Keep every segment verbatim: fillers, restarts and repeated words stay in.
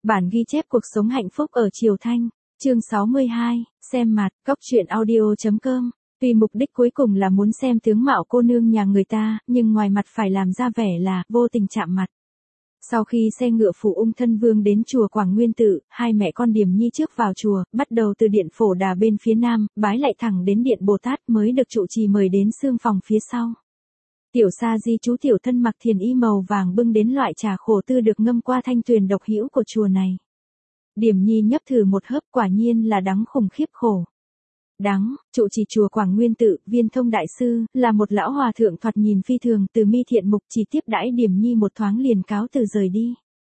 Bản ghi chép cuộc sống hạnh phúc ở Triều Thanh, chương sáu mươi hai, xem mặt, góc truyện audio chấm com. Tuy mục đích cuối cùng là muốn xem tướng mạo cô nương nhà người ta, nhưng ngoài mặt phải làm ra vẻ là vô tình chạm mặt. Sau khi xe ngựa phụ ung thân vương đến chùa Quảng Nguyên Tự, hai mẹ con Điềm Nhi trước vào chùa, bắt đầu từ điện Phổ Đà bên phía nam, bái lại thẳng đến điện Bồ Tát mới được trụ trì mời đến xương phòng phía sau. Tiểu Sa Di chú tiểu thân mặc thiền y màu vàng bưng đến loại trà khổ tư được ngâm qua thanh tuyền độc hữu của chùa này. Điềm Nhi nhấp thử một hớp, quả nhiên là đắng khủng khiếp khổ. Đắng, trụ trì chùa Quảng Nguyên Tự, Viên Thông đại sư, là một lão hòa thượng thoạt nhìn phi thường, từ mi thiện mục, chỉ tiếp đãi Điềm Nhi một thoáng liền cáo từ rời đi.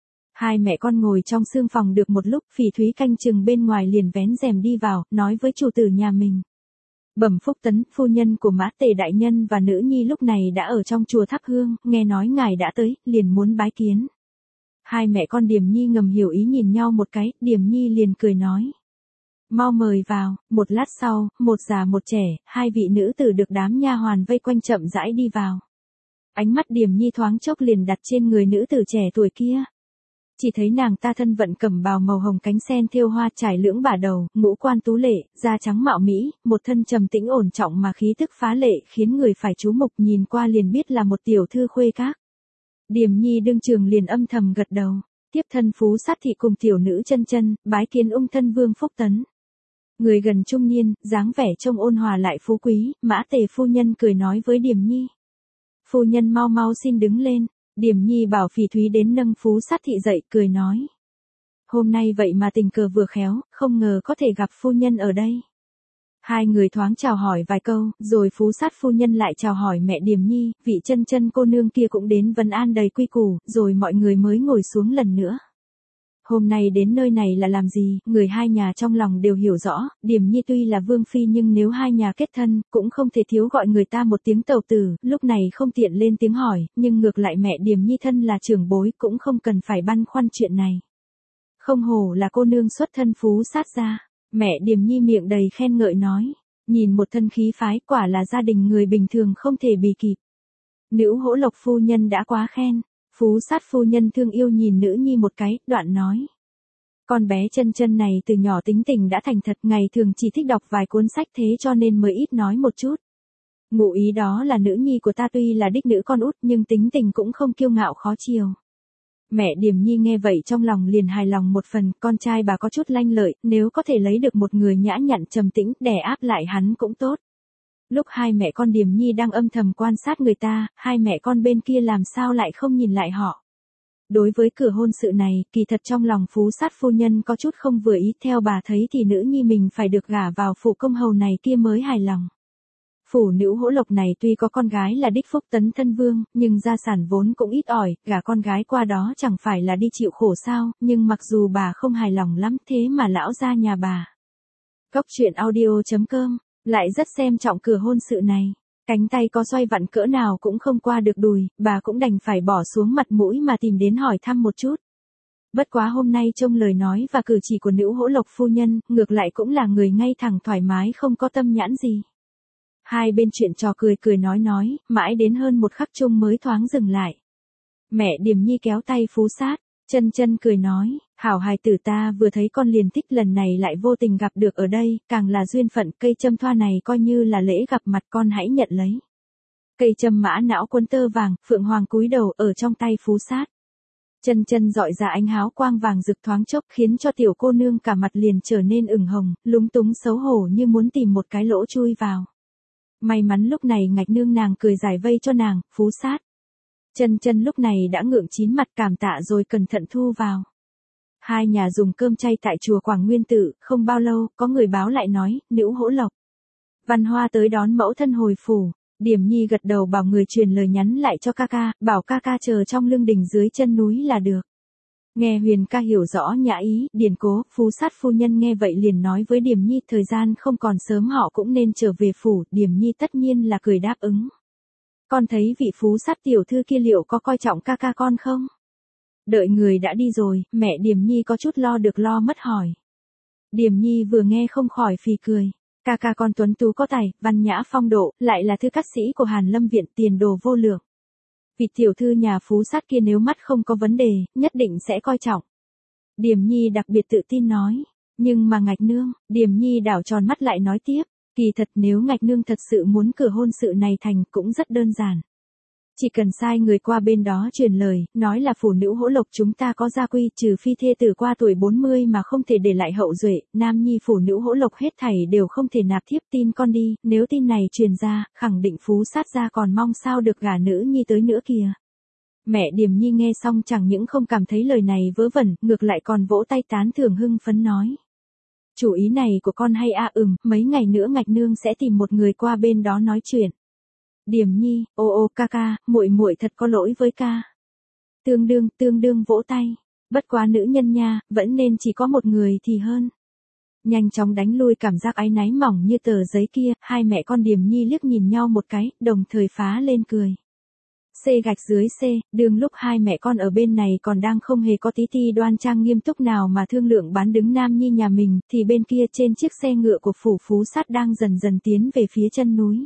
Hai mẹ con ngồi trong xương phòng được một lúc, Phỉ Thúy canh chừng bên ngoài liền vén rèm đi vào, nói với chủ tử nhà mình. Bẩm Phúc Tấn, phu nhân của Mã Tề đại nhân và nữ nhi lúc này đã ở trong chùa thắp hương, nghe nói ngài đã tới, liền muốn bái kiến. Hai mẹ con Điềm Nhi ngầm hiểu ý nhìn nhau một cái, Điềm Nhi liền cười nói. Mau mời vào. Một lát sau, một già một trẻ, hai vị nữ tử được đám nha hoàn vây quanh chậm rãi đi vào. Ánh mắt Điềm Nhi thoáng chốc liền đặt trên người nữ tử trẻ tuổi kia. Chỉ thấy nàng ta thân vận cẩm bào màu hồng cánh sen thêu hoa trải lưỡng bả đầu, ngũ quan tú lệ, da trắng mạo mỹ, một thân trầm tĩnh ổn trọng mà khí tức phá lệ khiến người phải chú mục, nhìn qua liền biết là một tiểu thư khuê các. Điềm Nhi đương trường liền âm thầm gật đầu, tiếp thân Phú Sát thị cùng tiểu nữ Chân Chân bái kiến ung thân vương Phúc Tấn. Người gần trung niên, dáng vẻ trông ôn hòa lại phú quý, Mã Tề phu nhân cười nói với Điềm Nhi. Phu nhân mau mau xin đứng lên. Điềm Nhi bảo Phỉ Thúy đến nâng Phú Sát thị dậy, cười nói. Hôm nay vậy mà tình cờ vừa khéo, không ngờ có thể gặp phu nhân ở đây. Hai người thoáng chào hỏi vài câu, rồi Phú Sát phu nhân lại chào hỏi mẹ Điềm Nhi, vị Chân Chân cô nương kia cũng đến vấn an đầy quy củ, rồi mọi người mới ngồi xuống lần nữa. Hôm nay đến nơi này là làm gì, người hai nhà trong lòng đều hiểu rõ, Điềm Nhi tuy là vương phi nhưng nếu hai nhà kết thân, cũng không thể thiếu gọi người ta một tiếng tẩu tử, lúc này không tiện lên tiếng hỏi, nhưng ngược lại mẹ Điềm Nhi thân là trưởng bối cũng không cần phải băn khoăn chuyện này. Không hổ là cô nương xuất thân Phú Sát gia, mẹ Điềm Nhi miệng đầy khen ngợi nói, nhìn một thân khí phái, quả là gia đình người bình thường không thể bì kịp. Nữ Hỗ Lộc phu nhân đã quá khen. Phú Sát phu nhân thương yêu nhìn nữ nhi một cái, đoạn nói. Con bé Chân Chân này từ nhỏ tính tình đã thành thật, ngày thường chỉ thích đọc vài cuốn sách thế cho nên mới ít nói một chút. Ngụ ý đó là nữ nhi của ta tuy là đích nữ con út nhưng tính tình cũng không kiêu ngạo khó chiều. Mẹ Điềm Nhi nghe vậy trong lòng liền hài lòng một phần, con trai bà có chút lanh lợi, nếu có thể lấy được một người nhã nhặn trầm tĩnh, đè áp lại hắn cũng tốt. Lúc hai mẹ con Điềm Nhi đang âm thầm quan sát người ta, hai mẹ con bên kia làm sao lại không nhìn lại họ. Đối với cửa hôn sự này, kỳ thật trong lòng Phú Sát phu nhân có chút không vừa ý, theo bà thấy thì nữ nhi mình phải được gả vào phủ công hầu này kia mới hài lòng. Phủ Nữ Hỗ Lộc này tuy có con gái là đích Phúc Tấn thân vương, nhưng gia sản vốn cũng ít ỏi, gả con gái qua đó chẳng phải là đi chịu khổ sao, nhưng mặc dù bà không hài lòng lắm thế mà lão gia nhà bà. Góc truyện audio chấm com lại rất xem trọng cửa hôn sự này. Cánh tay có xoay vặn cỡ nào cũng không qua được đùi, bà cũng đành phải bỏ xuống mặt mũi mà tìm đến hỏi thăm một chút. Bất quá hôm nay trông lời nói và cử chỉ của Nữ Hỗ Lộc phu nhân, ngược lại cũng là người ngay thẳng thoải mái không có tâm nhãn gì. Hai bên chuyện trò cười cười nói nói, mãi đến hơn một khắc chung mới thoáng dừng lại. Mẹ Điềm Nhi kéo tay Phú Sát. Chân Chân cười nói, hảo hài tử ta vừa thấy con liền thích, lần này lại vô tình gặp được ở đây, càng là duyên phận, cây châm thoa này coi như là lễ gặp mặt, con hãy nhận lấy. Cây châm mã não quấn tơ vàng, phượng hoàng cúi đầu ở trong tay Phú Sát. Chân Chân dọi ra ánh háo quang vàng rực thoáng chốc khiến cho tiểu cô nương cả mặt liền trở nên ửng hồng, lúng túng xấu hổ như muốn tìm một cái lỗ chui vào. May mắn lúc này ngạch nương nàng cười giải vây cho nàng, Phú Sát. Chân Chân lúc này đã ngượng chín mặt cảm tạ rồi cẩn thận thu vào. Hai nhà dùng cơm chay tại chùa Quảng Nguyên Tự, không bao lâu, có người báo lại nói, Nữ Hỗ Lộc Văn Hoa tới đón mẫu thân hồi phủ. Điềm Nhi gật đầu bảo người truyền lời nhắn lại cho ca ca, bảo ca ca chờ trong lương đình dưới chân núi là được. Nghe Huyền ca hiểu rõ nhã ý, điền cố, Phú Sát phu nhân nghe vậy liền nói với Điềm Nhi thời gian không còn sớm họ cũng nên trở về phủ, Điềm Nhi tất nhiên là cười đáp ứng. Con thấy vị Phú Sát tiểu thư kia liệu có coi trọng ca ca con không? Đợi người đã đi rồi, mẹ Điềm Nhi có chút lo được lo mất hỏi. Điềm Nhi vừa nghe không khỏi phì cười. Ca ca con tuấn tú có tài, văn nhã phong độ, lại là thư cát sĩ của Hàn Lâm viện, tiền đồ vô lượng. Vị tiểu thư nhà Phú Sát kia nếu mắt không có vấn đề, nhất định sẽ coi trọng. Điềm Nhi đặc biệt tự tin nói. Nhưng mà Ngạch Nương, Điềm Nhi đảo tròn mắt lại nói tiếp, kỳ thật nếu Ngạch Nương thật sự muốn cửa hôn sự này thành cũng rất đơn giản. Chỉ cần sai người qua bên đó truyền lời, nói là phụ nữ hỗ lộc chúng ta có gia quy, trừ phi thê tử qua tuổi bốn mươi mà không thể để lại hậu duệ, nam nhi phụ nữ hỗ lộc hết thảy đều không thể nạp thiếp, tin con đi, nếu tin này truyền ra, khẳng định Phú Sát gia còn mong sao được gả nữ nhi tới nữa kìa. Mẹ Điềm Nhi nghe xong chẳng những không cảm thấy lời này vớ vẩn, ngược lại còn vỗ tay tán thưởng hưng phấn nói. Chủ ý này của con hay a à, ừm, mấy ngày nữa Ngạch Nương sẽ tìm một người qua bên đó nói chuyện. Điềm Nhi, ô ô ca ca, muội muội thật có lỗi với ca. Tương đương, tương đương vỗ tay. Bất quá nữ nhân nha, vẫn nên chỉ có một người thì hơn. Nhanh chóng đánh lui cảm giác áy náy mỏng như tờ giấy kia, hai mẹ con Điềm Nhi liếc nhìn nhau một cái, đồng thời phá lên cười. C gạch dưới C, đường lúc hai mẹ con ở bên này còn đang không hề có tí ti đoan trang nghiêm túc nào mà thương lượng bán đứng Nam Nhi nhà mình, thì bên kia trên chiếc xe ngựa của phủ Phú Sát đang dần dần tiến về phía chân núi.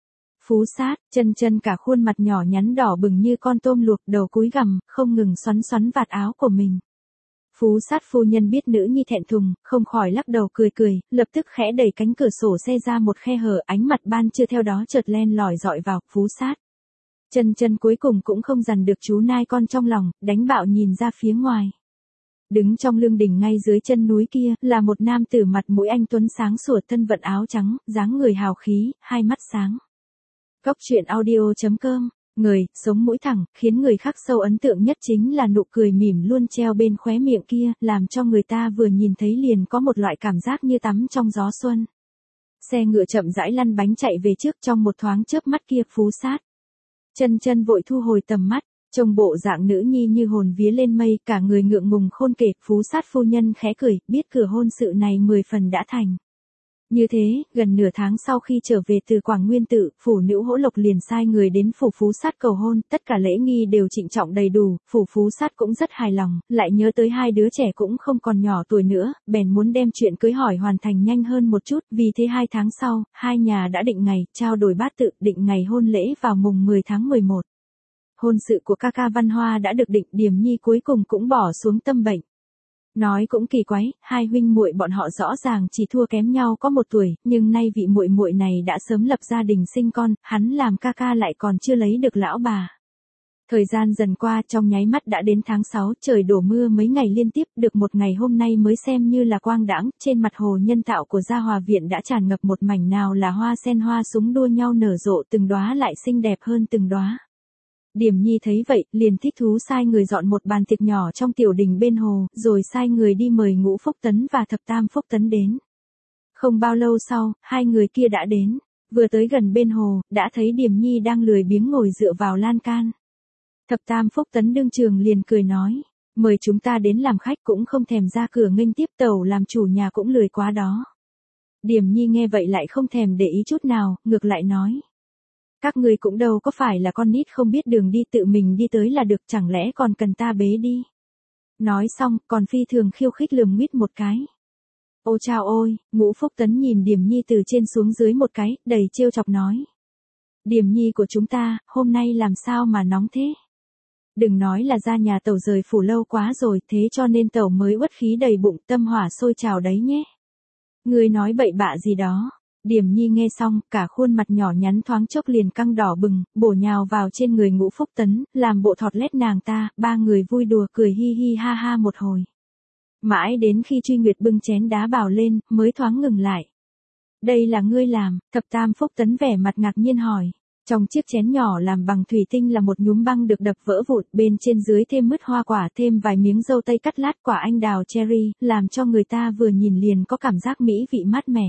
Phú Sát, chân chân cả khuôn mặt nhỏ nhắn đỏ bừng như con tôm luộc, đầu cúi gằm, không ngừng xoắn xoắn vạt áo của mình. Phú Sát phu nhân biết nữ nhi thẹn thùng, không khỏi lắc đầu cười cười, lập tức khẽ đẩy cánh cửa sổ xe ra một khe hở, ánh mặt ban trưa theo đó chợt len lỏi dọi vào. Phú Sát. Chân chân cuối cùng cũng không dằn được chú nai con trong lòng, đánh bạo nhìn ra phía ngoài. Đứng trong lương đỉnh ngay dưới chân núi kia, là một nam tử mặt mũi anh tuấn sáng sủa, thân vận áo trắng, dáng người hào khí, hai mắt sáng. Góc truyện audio chấm com, người, sống mũi thẳng, khiến người khác sâu ấn tượng nhất chính là nụ cười mỉm luôn treo bên khóe miệng kia, làm cho người ta vừa nhìn thấy liền có một loại cảm giác như tắm trong gió xuân. Xe ngựa chậm rãi lăn bánh chạy về trước, trong một thoáng chớp mắt kia Phú Sát. Chân chân vội thu hồi tầm mắt, trông bộ dạng nữ nhi như hồn vía lên mây, cả người ngượng ngùng khôn kể. Phú Sát phu nhân khẽ cười, biết cửa hôn sự này mười phần đã thành. Như thế, gần nửa tháng sau khi trở về từ Quảng Nguyên Tự, phủ nữ Hỗ Lộc liền sai người đến phủ Phú Sát cầu hôn, tất cả lễ nghi đều trịnh trọng đầy đủ, phủ Phú Sát cũng rất hài lòng, lại nhớ tới hai đứa trẻ cũng không còn nhỏ tuổi nữa, bèn muốn đem chuyện cưới hỏi hoàn thành nhanh hơn một chút, vì thế hai tháng sau, hai nhà đã định ngày, trao đổi bát tự, định ngày hôn lễ vào mùng mười tháng mười một. Hôn sự của ca ca Văn Hoa đã được định, Điềm Nhi cuối cùng cũng bỏ xuống tâm bệnh. Nói cũng kỳ quái, hai huynh muội bọn họ rõ ràng chỉ thua kém nhau có một tuổi, nhưng nay vị muội muội này đã sớm lập gia đình sinh con, hắn làm ca ca lại còn chưa lấy được lão bà. Thời gian dần qua, trong nháy mắt đã đến tháng sáu, trời đổ mưa mấy ngày liên tiếp, được một ngày hôm nay mới xem như là quang đãng, trên mặt hồ nhân tạo của Gia Hòa viện đã tràn ngập một mảnh, nào là hoa sen hoa súng đua nhau nở rộ, từng đóa lại xinh đẹp hơn từng đóa. Điềm Nhi thấy vậy, liền thích thú sai người dọn một bàn tiệc nhỏ trong tiểu đình bên hồ, rồi sai người đi mời Ngũ Phúc Tấn và Thập Tam Phúc Tấn đến. Không bao lâu sau, hai người kia đã đến, vừa tới gần bên hồ, đã thấy Điềm Nhi đang lười biếng ngồi dựa vào lan can. Thập Tam Phúc Tấn đương trường liền cười nói, mời chúng ta đến làm khách cũng không thèm ra cửa nghênh tiếp, tẩu làm chủ nhà cũng lười quá đó. Điềm Nhi nghe vậy lại không thèm để ý chút nào, ngược lại nói. Các người cũng đâu có phải là con nít không biết đường đi, tự mình đi tới là được, chẳng lẽ còn cần ta bế đi. Nói xong, còn phi thường khiêu khích lườm nguyết một cái. Ô chao ôi, Ngũ Phúc Tấn nhìn Điềm Nhi từ trên xuống dưới một cái, đầy trêu chọc nói. Điềm Nhi của chúng ta, hôm nay làm sao mà nóng thế? Đừng nói là ra nhà tẩu rời phủ lâu quá rồi, thế cho nên tẩu mới uất khí đầy bụng, tâm hỏa sôi trào đấy nhé. Ngươi nói bậy bạ gì đó. Điềm Nhi nghe xong, cả khuôn mặt nhỏ nhắn thoáng chốc liền căng đỏ bừng, bổ nhào vào trên người Ngũ Phúc Tấn, làm bộ thọt lét nàng ta, ba người vui đùa cười hi hi ha ha một hồi. Mãi đến khi Truy Nguyệt bưng chén đá bào lên, mới thoáng ngừng lại. Đây là ngươi làm, Thập Tam Phúc Tấn vẻ mặt ngạc nhiên hỏi. Trong chiếc chén nhỏ làm bằng thủy tinh là một nhúm băng được đập vỡ vụn, bên trên dưới thêm mứt hoa quả, thêm vài miếng dâu tây cắt lát, quả anh đào cherry, làm cho người ta vừa nhìn liền có cảm giác mỹ vị mát mẻ.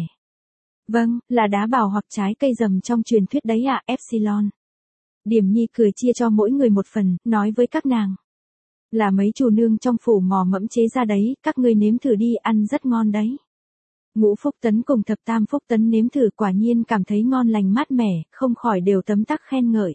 Vâng, là đá bào hoặc trái cây rầm trong truyền thuyết đấy ạ, à, Epsilon. Điềm Nhi cười chia cho mỗi người một phần, nói với các nàng. Là mấy chủ nương trong phủ mò mẫm chế ra đấy, các ngươi nếm thử đi, ăn rất ngon đấy. Ngũ Phúc Tấn cùng Thập Tam Phúc Tấn nếm thử, quả nhiên cảm thấy ngon lành mát mẻ, không khỏi đều tấm tắc khen ngợi.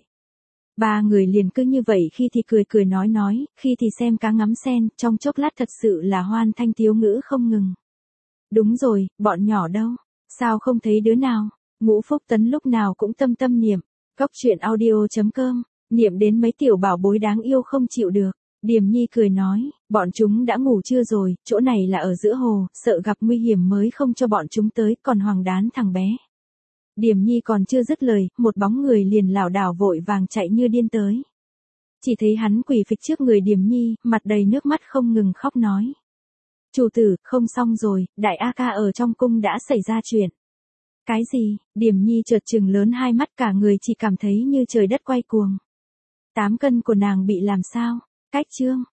Ba người liền cứ như vậy, khi thì cười cười nói nói, khi thì xem cá ngắm sen, trong chốc lát thật sự là hoan thanh tiếu ngữ không ngừng. Đúng rồi, bọn nhỏ đâu? Sao không thấy đứa nào? Ngũ Phúc Tấn lúc nào cũng tâm tâm niệm. Góc truyện audio chấm com, niệm đến mấy tiểu bảo bối đáng yêu không chịu được. Điềm Nhi cười nói, bọn chúng đã ngủ trưa rồi, chỗ này là ở giữa hồ, sợ gặp nguy hiểm mới không cho bọn chúng tới, còn Hoàng đán thằng bé. Điềm Nhi còn chưa dứt lời, một bóng người liền lảo đảo vội vàng chạy như điên tới. Chỉ thấy hắn quỳ phịch trước người Điềm Nhi, mặt đầy nước mắt không ngừng khóc nói. Chủ tử, không xong rồi, đại A ca ở trong cung đã xảy ra chuyện. Cái gì? Điềm Nhi chợt trừng lớn hai mắt, cả người chỉ cảm thấy như trời đất quay cuồng. Tám cân của nàng bị làm sao? Cách chương.